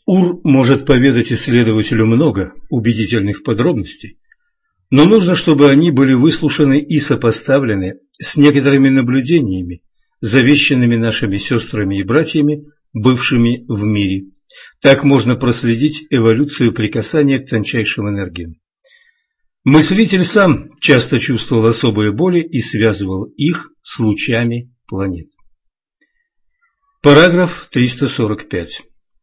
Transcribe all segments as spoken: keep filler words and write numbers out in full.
Ур может поведать исследователю много убедительных подробностей, но нужно, чтобы они были выслушаны и сопоставлены с некоторыми наблюдениями, завещанными нашими сестрами и братьями, бывшими в мире. Так можно проследить эволюцию прикасания к тончайшим энергиям. Мыслитель сам часто чувствовал особые боли и связывал их с лучами планет. Параграф триста сорок пять.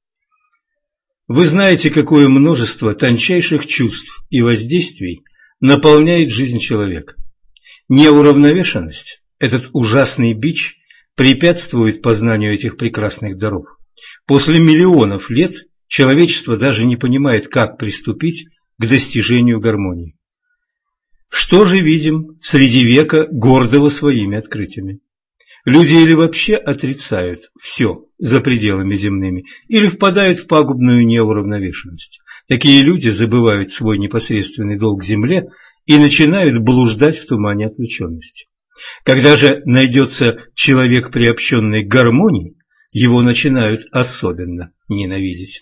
Вы знаете, какое множество тончайших чувств и воздействий наполняет жизнь человека. Неуравновешенность, этот ужасный бич, препятствует познанию этих прекрасных даров. После миллионов лет человечество даже не понимает, как приступить к достижению гармонии. Что же видим среди века, гордого своими открытиями? Люди или вообще отрицают все за пределами земными, или впадают в пагубную неуравновешенность. Такие люди забывают свой непосредственный долг земле и начинают блуждать в тумане отвлеченности. Когда же найдется человек, приобщенный к гармонии, его начинают особенно ненавидеть.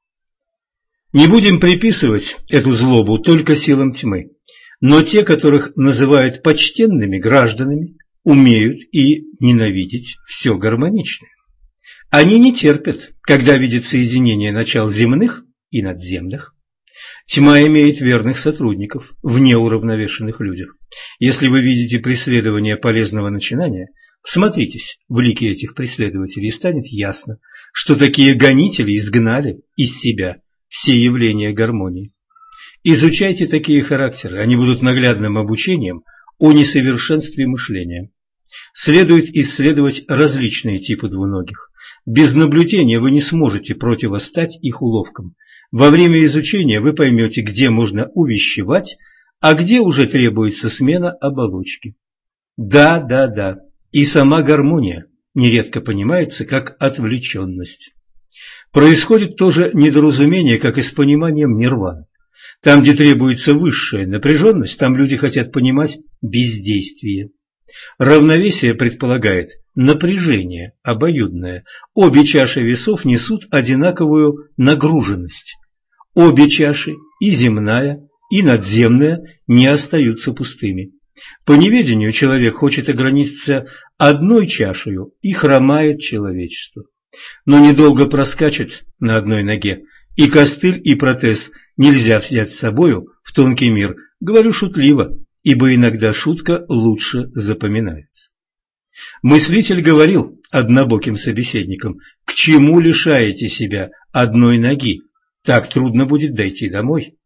Не будем приписывать эту злобу только силам тьмы, но те, которых называют почтенными гражданами, умеют и ненавидеть все гармоничное. Они не терпят, когда видят соединение начал земных и надземных. Тьма имеет верных сотрудников в неуравновешенных людях. Если вы видите преследование полезного начинания, всмотритесь в лики этих преследователей, и станет ясно, что такие гонители изгнали из себя все явления гармонии. Изучайте такие характеры, они будут наглядным обучением о несовершенстве мышления. Следует исследовать различные типы двуногих. Без наблюдения вы не сможете противостать их уловкам. Во время изучения вы поймете, где можно увещевать, а где уже требуется смена оболочки. Да, да, да, и сама гармония нередко понимается как отвлеченность. Происходит то же недоразумение, как и с пониманием нирваны. Там, где требуется высшая напряженность, там люди хотят понимать бездействие. Равновесие предполагает напряжение обоюдное. Обе чаши весов несут одинаковую нагруженность. Обе чаши, и земная, и надземная, не остаются пустыми. По неведению человек хочет ограничиться одной чашею и хромает человечество. Но недолго проскачет на одной ноге, и костыль, и протез нельзя взять с собою в тонкий мир. Говорю шутливо, ибо иногда шутка лучше запоминается. Мыслитель говорил однобоким собеседникам: «К чему лишаете себя одной ноги? Так трудно будет дойти домой».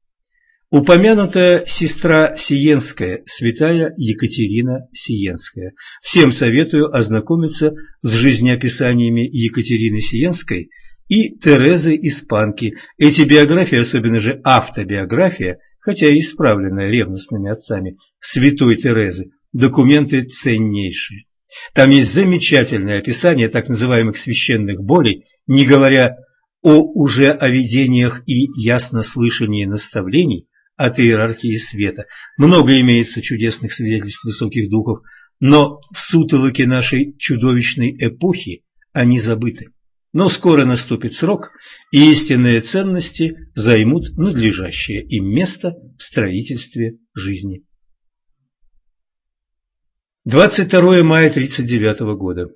Упомянутая сестра Сиенская, святая Екатерина Сиенская. Всем советую ознакомиться с жизнеописаниями Екатерины Сиенской и Терезы Испанки. Эти биографии, особенно же автобиография, хотя и исправленная ревностными отцами святой Терезы, документы ценнейшие. Там есть замечательное описание так называемых священных болей, не говоря о уже о видениях и яснослышании наставлений от иерархии света. Много имеется чудесных свидетельств высоких духов, но в сутолоке нашей чудовищной эпохи они забыты. Но скоро наступит срок, и истинные ценности займут надлежащее им место в строительстве жизни. двадцать второе мая тысяча девятьсот тридцать девятого года.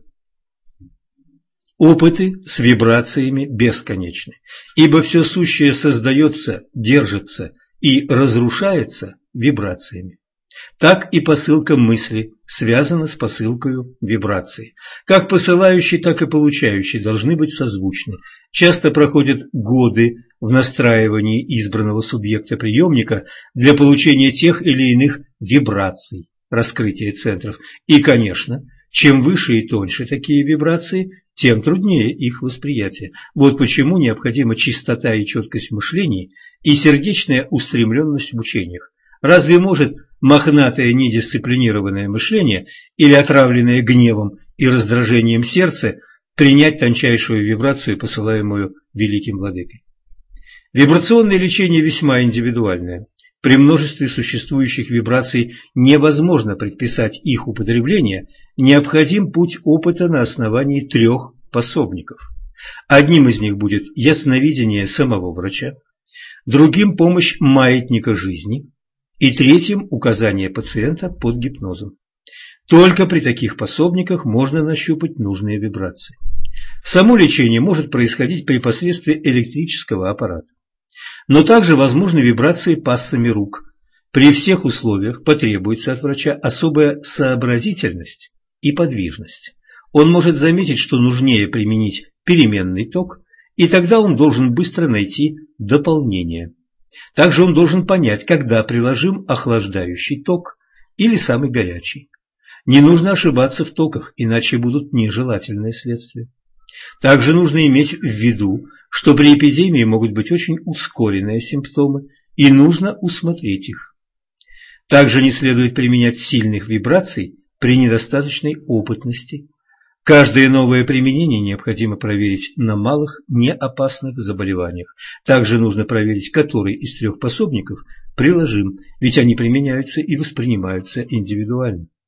Опыты с вибрациями бесконечны, ибо все сущее создается, держится и разрушается вибрациями. Так и посылка мысли связана с посылкой вибрации. Как посылающий, так и получающий должны быть созвучны. Часто проходят годы в настраивании избранного субъекта приемника для получения тех или иных вибраций, раскрытия центров. И, конечно, чем выше и тоньше такие вибрации, тем труднее их восприятие. Вот почему необходима чистота и четкость в мышлении и сердечная устремленность в учениях. Разве может мохнатое недисциплинированное мышление или отравленное гневом и раздражением сердце принять тончайшую вибрацию, посылаемую великим владыкой? Вибрационное лечение весьма индивидуальное. При множестве существующих вибраций невозможно предписать их употребление, необходим путь опыта на основании трех пособников. Одним из них будет ясновидение самого врача, другим – помощь маятника жизни и третьим – указание пациента под гипнозом. Только при таких пособниках можно нащупать нужные вибрации. Само лечение может происходить при посредстве электрического аппарата. Но также возможны вибрации пассами рук. При всех условиях потребуется от врача особая сообразительность и подвижность. Он может заметить, что нужнее применить переменный ток, и тогда он должен быстро найти дополнение. Также он должен понять, когда приложим охлаждающий ток или самый горячий. Не нужно ошибаться в токах, иначе будут нежелательные следствия. Также нужно иметь в виду, что при эпидемии могут быть очень ускоренные симптомы, и нужно усмотреть их. Также не следует применять сильных вибраций при недостаточной опытности. Каждое новое применение необходимо проверить на малых, неопасных заболеваниях. Также нужно проверить, который из трех пособников приложим, ведь они применяются и воспринимаются индивидуально.